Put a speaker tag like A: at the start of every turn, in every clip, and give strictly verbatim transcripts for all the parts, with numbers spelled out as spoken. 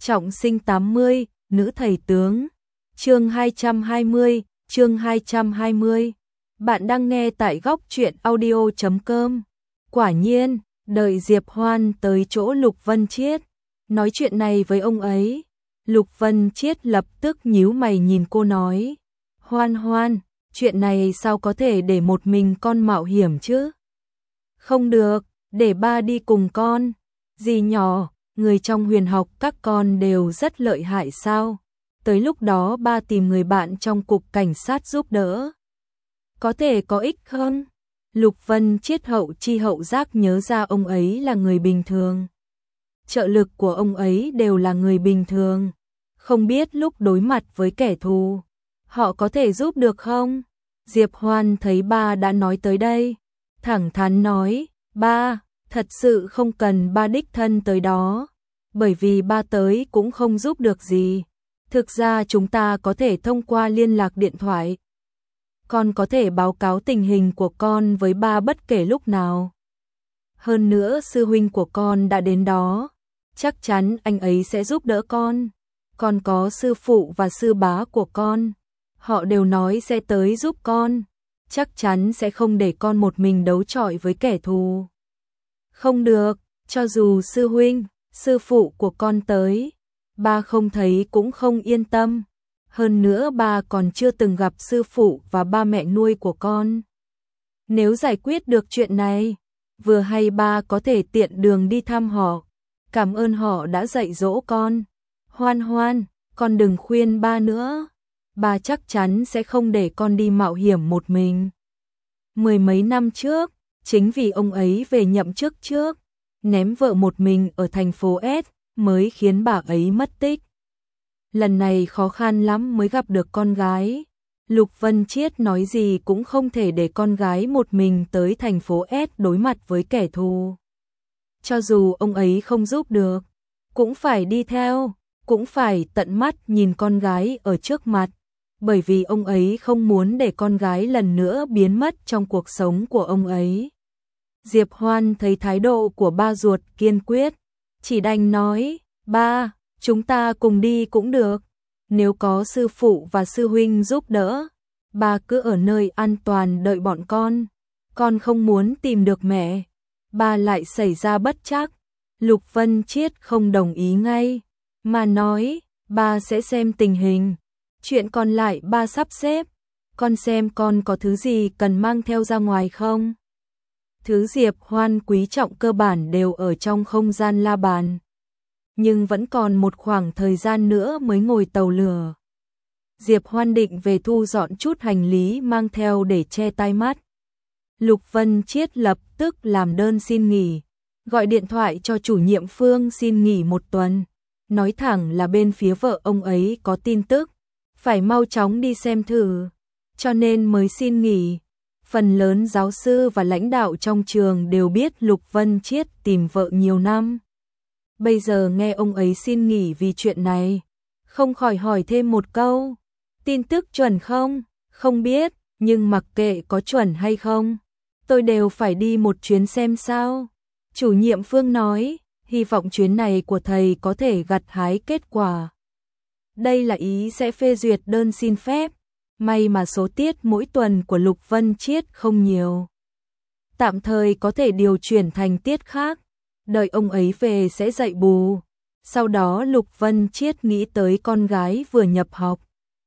A: Trọng sinh tám mươi, nữ thầy tướng. Chương hai trăm hai mươi, chương hai trăm hai mươi. Bạn đang nghe tại góc truyện audio chấm com. Quả nhiên, đợi Diệp Hoan tới chỗ Lục Vân Chiết, nói chuyện này với ông ấy. Lục Vân Chiết lập tức nhíu mày nhìn cô nói: "Hoan Hoan, chuyện này sao có thể để một mình con mạo hiểm chứ?" "Không được, để ba đi cùng con." "Dì nhỏ, người trong huyền học các con đều rất lợi hại sao? Tới lúc đó ba tìm người bạn trong cục cảnh sát giúp đỡ, có thể có ích hơn." Lục Vân Chiết hậu chi hậu giác nhớ ra ông ấy là người bình thường. Trợ lực của ông ấy đều là người bình thường. Không biết lúc đối mặt với kẻ thù, họ có thể giúp được không? Diệp Hoan thấy ba đã nói tới đây, thẳng thắn nói: "Ba, thật sự không cần ba đích thân tới đó, bởi vì ba tới cũng không giúp được gì. Thực ra chúng ta có thể thông qua liên lạc điện thoại. Con có thể báo cáo tình hình của con với ba bất kể lúc nào. Hơn nữa sư huynh của con đã đến đó, chắc chắn anh ấy sẽ giúp đỡ con. Còn có sư phụ và sư bá của con, họ đều nói sẽ tới giúp con, chắc chắn sẽ không để con một mình đấu chọi với kẻ thù." "Không được, cho dù sư huynh, sư phụ của con tới, ba không thấy cũng không yên tâm. Hơn nữa ba còn chưa từng gặp sư phụ và ba mẹ nuôi của con. Nếu giải quyết được chuyện này, vừa hay ba có thể tiện đường đi thăm họ. Cảm ơn họ đã dạy dỗ con. Hoan Hoan, con đừng khuyên ba nữa. Ba chắc chắn sẽ không để con đi mạo hiểm một mình." Mười mấy năm trước, chính vì ông ấy về nhậm chức trước, ném vợ một mình ở thành phố S, mới khiến bà ấy mất tích. Lần này khó khăn lắm mới gặp được con gái. Lục Vân Chiết nói gì cũng không thể để con gái một mình tới thành phố S đối mặt với kẻ thù. Cho dù ông ấy không giúp được, cũng phải đi theo, cũng phải tận mắt nhìn con gái ở trước mặt, bởi vì ông ấy không muốn để con gái lần nữa biến mất trong cuộc sống của ông ấy. Diệp Hoan thấy thái độ của ba ruột kiên quyết, chỉ đành nói: "Ba, chúng ta cùng đi cũng được. Nếu có sư phụ và sư huynh giúp đỡ, ba cứ ở nơi an toàn đợi bọn con. Con không muốn tìm được mẹ, ba lại xảy ra bất trắc." Lục Vân Chiết không đồng ý ngay, mà nói: "Ba sẽ xem tình hình, chuyện còn lại ba sắp xếp. Con xem con có thứ gì cần mang theo ra ngoài không?" Thứ Diệp Hoan quý trọng cơ bản đều ở trong không gian la bàn, nhưng vẫn còn một khoảng thời gian nữa mới ngồi tàu lửa. Diệp Hoan định về thu dọn chút hành lý mang theo để che tai mắt. Lục Vân Chiết lập tức làm đơn xin nghỉ, gọi điện thoại cho chủ nhiệm Phương xin nghỉ một tuần, nói thẳng là bên phía vợ ông ấy có tin tức, phải mau chóng đi xem thử, cho nên mới xin nghỉ. Phần lớn giáo sư và lãnh đạo trong trường đều biết Lục Vân Chiết tìm vợ nhiều năm. Bây giờ nghe ông ấy xin nghỉ vì chuyện này, không khỏi hỏi thêm một câu: "Tin tức chuẩn không?" "Không biết, nhưng mặc kệ có chuẩn hay không, tôi đều phải đi một chuyến xem sao." Chủ nhiệm Phương nói: "Hy vọng chuyến này của thầy có thể gặt hái kết quả. Đây là ý sẽ phê duyệt đơn xin phép. May mà số tiết mỗi tuần của Lục Vân Chiết không nhiều, tạm thời có thể điều chuyển thành tiết khác, đợi ông ấy về sẽ dạy bù." Sau đó Lục Vân Chiết nghĩ tới con gái vừa nhập học,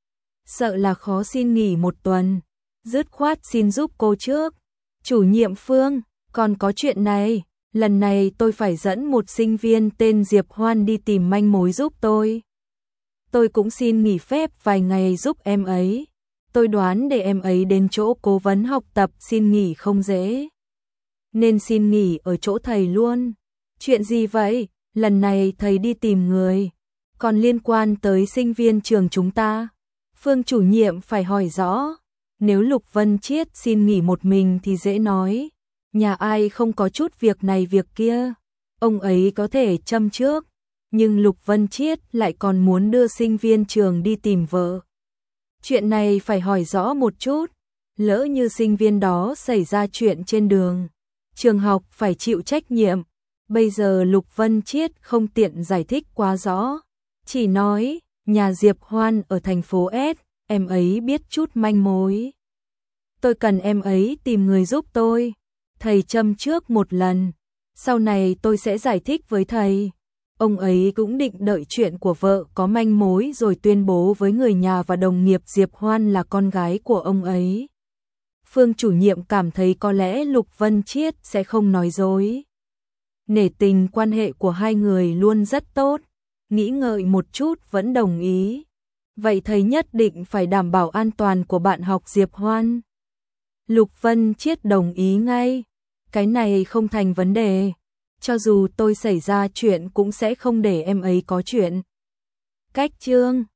A: sợ là khó xin nghỉ một tuần, dứt khoát xin giúp cô trước. "Chủ nhiệm Phương, còn có chuyện này, lần này tôi phải dẫn một sinh viên tên Diệp Hoan đi tìm manh mối giúp tôi. Tôi cũng xin nghỉ phép vài ngày giúp em ấy. Tôi đoán để em ấy đến chỗ cố vấn học tập xin nghỉ không dễ, nên xin nghỉ ở chỗ thầy luôn." "Chuyện gì vậy?" "Lần này thầy đi tìm người, còn liên quan tới sinh viên trường chúng ta." Phương chủ nhiệm phải hỏi rõ. Nếu Lục Vân Chiết xin nghỉ một mình thì dễ nói, nhà ai không có chút việc này việc kia, ông ấy có thể châm trước, nhưng Lục Vân Chiết lại còn muốn đưa sinh viên trường đi tìm vợ. Chuyện này phải hỏi rõ một chút, lỡ như sinh viên đó xảy ra chuyện trên đường, trường học phải chịu trách nhiệm. Bây giờ Lục Vân Chiết không tiện giải thích quá rõ, Chỉ nói, nhà Diệp Hoan ở thành phố S, em ấy biết chút manh mối. Tôi cần em ấy tìm người giúp tôi. Thầy châm trước một lần, sau này tôi sẽ giải thích với thầy. Ông ấy cũng định đợi chuyện của vợ có manh mối rồi tuyên bố với người nhà và đồng nghiệp Diệp Hoan là con gái của ông ấy. Phương chủ nhiệm cảm thấy có lẽ Lục Vân Chiết sẽ không nói dối. Nể tình quan hệ của hai người luôn rất tốt, nghĩ ngợi một chút vẫn đồng ý. Vậy thầy nhất định phải đảm bảo an toàn của bạn học Diệp Hoan. Lục Vân Chiết đồng ý ngay, cái này không thành vấn đề, cho dù tôi xảy ra chuyện cũng sẽ không để em ấy có chuyện. Cách chương